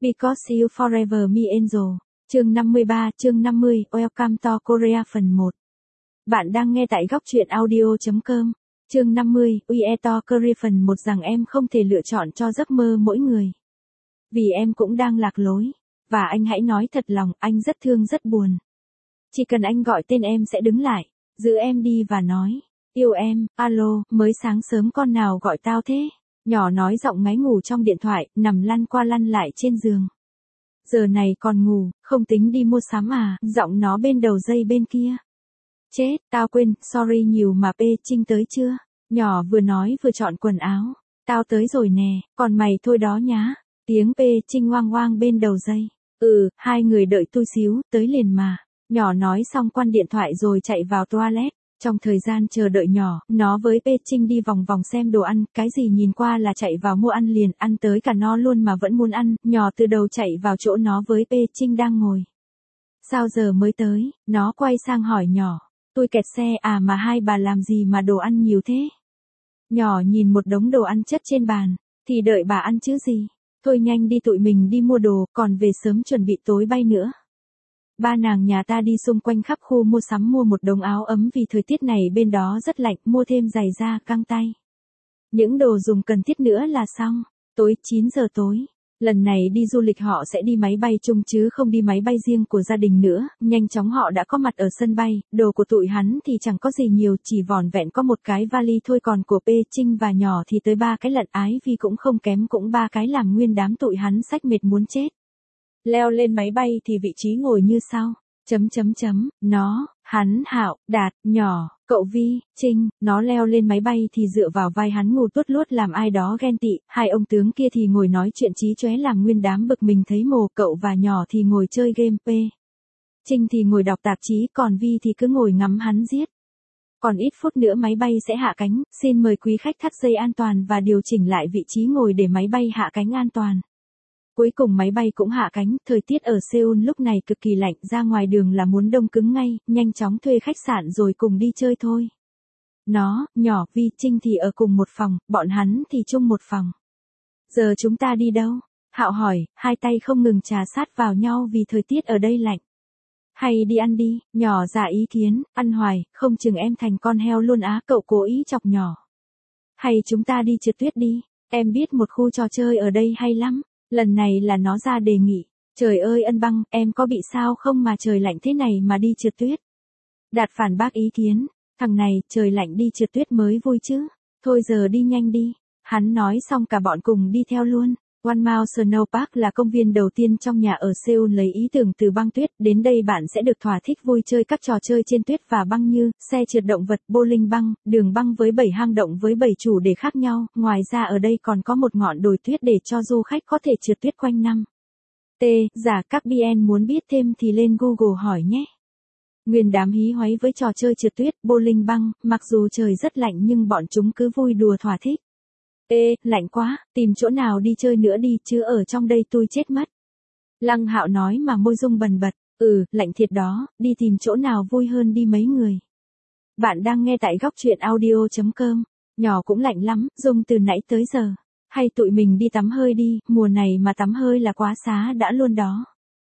Because You Forever Me Angel. Chương 53, chương 50, Welcome to Korea phần 1. Bạn đang nghe tại góc truyện audio.com. Chương 50, We to Korea phần 1 rằng em không thể lựa chọn cho giấc mơ mỗi người. Vì em cũng đang lạc lối. Và anh hãy nói thật lòng, anh rất thương rất buồn. Chỉ cần anh gọi tên em sẽ đứng lại, giữ em đi và nói, yêu em, alo, mới sáng sớm con nào gọi tao thế? Nhỏ nói giọng ngáy ngủ trong điện thoại, nằm lăn qua lăn lại trên giường. Giờ này còn ngủ, không tính đi mua sắm à? Giọng nó bên đầu dây bên kia. Chết, tao quên, sorry nhiều mà P Trinh tới chưa? Nhỏ vừa nói vừa chọn quần áo. Tao tới rồi nè, còn mày thôi đó nhá. Tiếng P Trinh oang oang bên đầu dây. Hai người đợi tôi xíu, tới liền mà. Nhỏ nói xong quăng điện thoại rồi chạy vào toilet. Trong thời gian chờ đợi nhỏ, nó với P Trinh đi vòng vòng xem đồ ăn, cái gì nhìn qua là chạy vào mua ăn liền, ăn tới cả no luôn mà vẫn muốn ăn, nhỏ từ đầu chạy vào chỗ nó với P Trinh đang ngồi. Sao giờ mới tới? Nó quay sang hỏi nhỏ. Tôi kẹt xe à mà hai bà làm gì mà đồ ăn nhiều thế? Nhỏ nhìn một đống đồ ăn chất trên bàn, thì đợi bà ăn chứ gì. Thôi nhanh đi tụi mình đi mua đồ, còn về sớm chuẩn bị tối bay nữa. Ba nàng nhà ta đi xung quanh khắp khu mua sắm mua một đống áo ấm vì thời tiết này bên đó rất lạnh, mua thêm giày da, găng tay. Những đồ dùng cần thiết nữa là xong. Tối 9 giờ tối. Lần này đi du lịch họ sẽ đi máy bay chung chứ không đi máy bay riêng của gia đình nữa. Nhanh chóng họ đã có mặt ở sân bay, đồ của tụi hắn thì chẳng có gì nhiều, chỉ vỏn vẹn có một cái vali thôi, còn của P Trinh và nhỏ thì tới 3 cái lận, Ái Vi cũng không kém, cũng 3 cái, làm nguyên đám tụi hắn xách mệt muốn chết. Leo lên máy bay thì vị trí ngồi như sau. Nó, hắn, Hạo, Đạt, nhỏ, cậu Vi, Trinh, nó leo lên máy bay thì dựa vào vai hắn ngủ tuốt luốt làm ai đó ghen tị, hai ông tướng kia thì ngồi nói chuyện chí chóe làm nguyên đám bực mình thấy mồ, cậu và nhỏ thì ngồi chơi game, P Trinh thì ngồi đọc tạp chí, còn Vi thì cứ ngồi ngắm hắn giết. Còn ít phút nữa máy bay sẽ hạ cánh, xin mời quý khách thắt dây an toàn và điều chỉnh lại vị trí ngồi để máy bay hạ cánh an toàn. Cuối cùng máy bay cũng hạ cánh, thời tiết ở Seoul lúc này cực kỳ lạnh, ra ngoài đường là muốn đông cứng ngay, nhanh chóng thuê khách sạn rồi cùng đi chơi thôi. Nó, nhỏ, Vi, Trinh thì ở cùng một phòng, bọn hắn thì chung một phòng. Giờ chúng ta đi đâu? Hạo hỏi, hai tay không ngừng trà sát vào nhau vì thời tiết ở đây lạnh. Hay đi ăn đi, nhỏ ra ý kiến, ăn hoài, không chừng em thành con heo luôn á, cậu cố ý chọc nhỏ. Hay chúng ta đi trượt tuyết đi, em biết một khu trò chơi ở đây hay lắm. Lần này là nó ra đề nghị. Trời ơi Ân Băng, em có bị sao không mà trời lạnh thế này mà đi trượt tuyết? Đạt phản bác ý kiến. Thằng này, trời lạnh đi trượt tuyết mới vui chứ. Thôi giờ đi nhanh đi. Hắn nói xong cả bọn cùng đi theo luôn. One Mile Snow Park là công viên đầu tiên trong nhà ở Seoul lấy ý tưởng từ băng tuyết. Đến đây bạn sẽ được thỏa thích vui chơi các trò chơi trên tuyết và băng như xe trượt động vật, bowling băng, đường băng với 7 hang động với 7 chủ đề khác nhau. Ngoài ra ở đây còn có một ngọn đồi tuyết để cho du khách có thể trượt tuyết quanh năm. Giả các BN muốn biết thêm thì lên Google hỏi nhé. Nguyên đám hí hoáy với trò chơi trượt tuyết, bowling băng, mặc dù trời rất lạnh nhưng bọn chúng cứ vui đùa thỏa thích. Lạnh quá, tìm chỗ nào đi chơi nữa đi chứ ở trong đây tôi chết mất. Lăng Hạo nói mà môi rung bần bật, lạnh thiệt đó, đi tìm chỗ nào vui hơn đi mấy người. Bạn đang nghe tại góc truyện audio.com, nhỏ cũng lạnh lắm, Dung từ nãy tới giờ. Hay tụi mình đi tắm hơi đi, mùa này mà tắm hơi là quá xá đã luôn đó.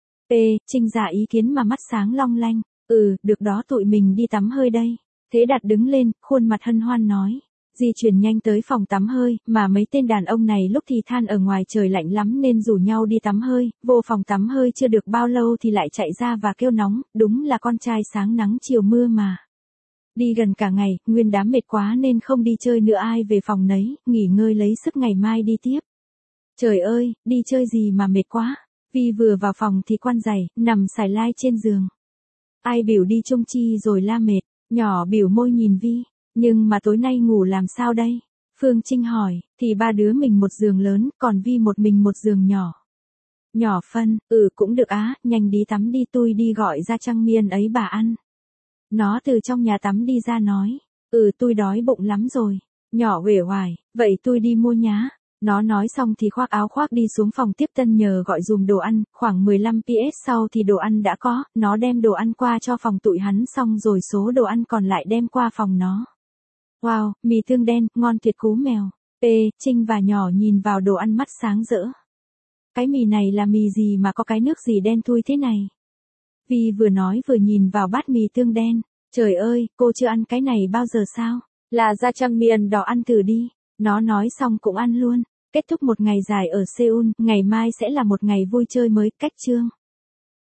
Trinh ra ý kiến mà mắt sáng long lanh, được đó tụi mình đi tắm hơi đây. Thế Đạt đứng lên, khuôn mặt hân hoan nói. Di chuyển nhanh tới phòng tắm hơi, mà mấy tên đàn ông này lúc thì than ở ngoài trời lạnh lắm nên rủ nhau đi tắm hơi, vô phòng tắm hơi chưa được bao lâu thì lại chạy ra và kêu nóng, đúng là con trai sáng nắng chiều mưa mà. Đi gần cả ngày, nguyên đám mệt quá nên không đi chơi nữa, ai về phòng nấy, nghỉ ngơi lấy sức ngày mai đi tiếp. Trời ơi, đi chơi gì mà mệt quá. Vi vừa vào phòng thì quăn giày, nằm xài lai trên giường. Ai biểu đi chung chi rồi la mệt, nhỏ biểu môi nhìn Vi. Nhưng mà tối nay ngủ làm sao đây? Phương Trinh hỏi, thì ba đứa mình một giường lớn, còn Vi một mình một giường nhỏ. Nhỏ phân, cũng được á, nhanh đi tắm đi, tôi đi gọi ra Trăng Miên ấy bà ăn. Nó từ trong nhà tắm đi ra nói, tôi đói bụng lắm rồi. Nhỏ uể oải, vậy tôi đi mua nhá. Nó nói xong thì khoác áo khoác đi xuống phòng tiếp tân nhờ gọi dùm đồ ăn, khoảng 15 PS sau thì đồ ăn đã có, nó đem đồ ăn qua cho phòng tụi hắn xong rồi số đồ ăn còn lại đem qua phòng nó. Wow, mì tương đen, ngon tuyệt cú mèo. Trinh và nhỏ nhìn vào đồ ăn mắt sáng rỡ. cái mì này là mì gì mà có cái nước gì đen thui thế này? Vi vừa nói vừa nhìn vào bát mì tương đen. Trời ơi, cô chưa ăn cái này bao giờ sao? Là jjajangmyeon đỏ, ăn thử đi. Nó nói xong cũng ăn luôn. Kết thúc một ngày dài ở Seoul, ngày mai sẽ là một ngày vui chơi mới. Cách chương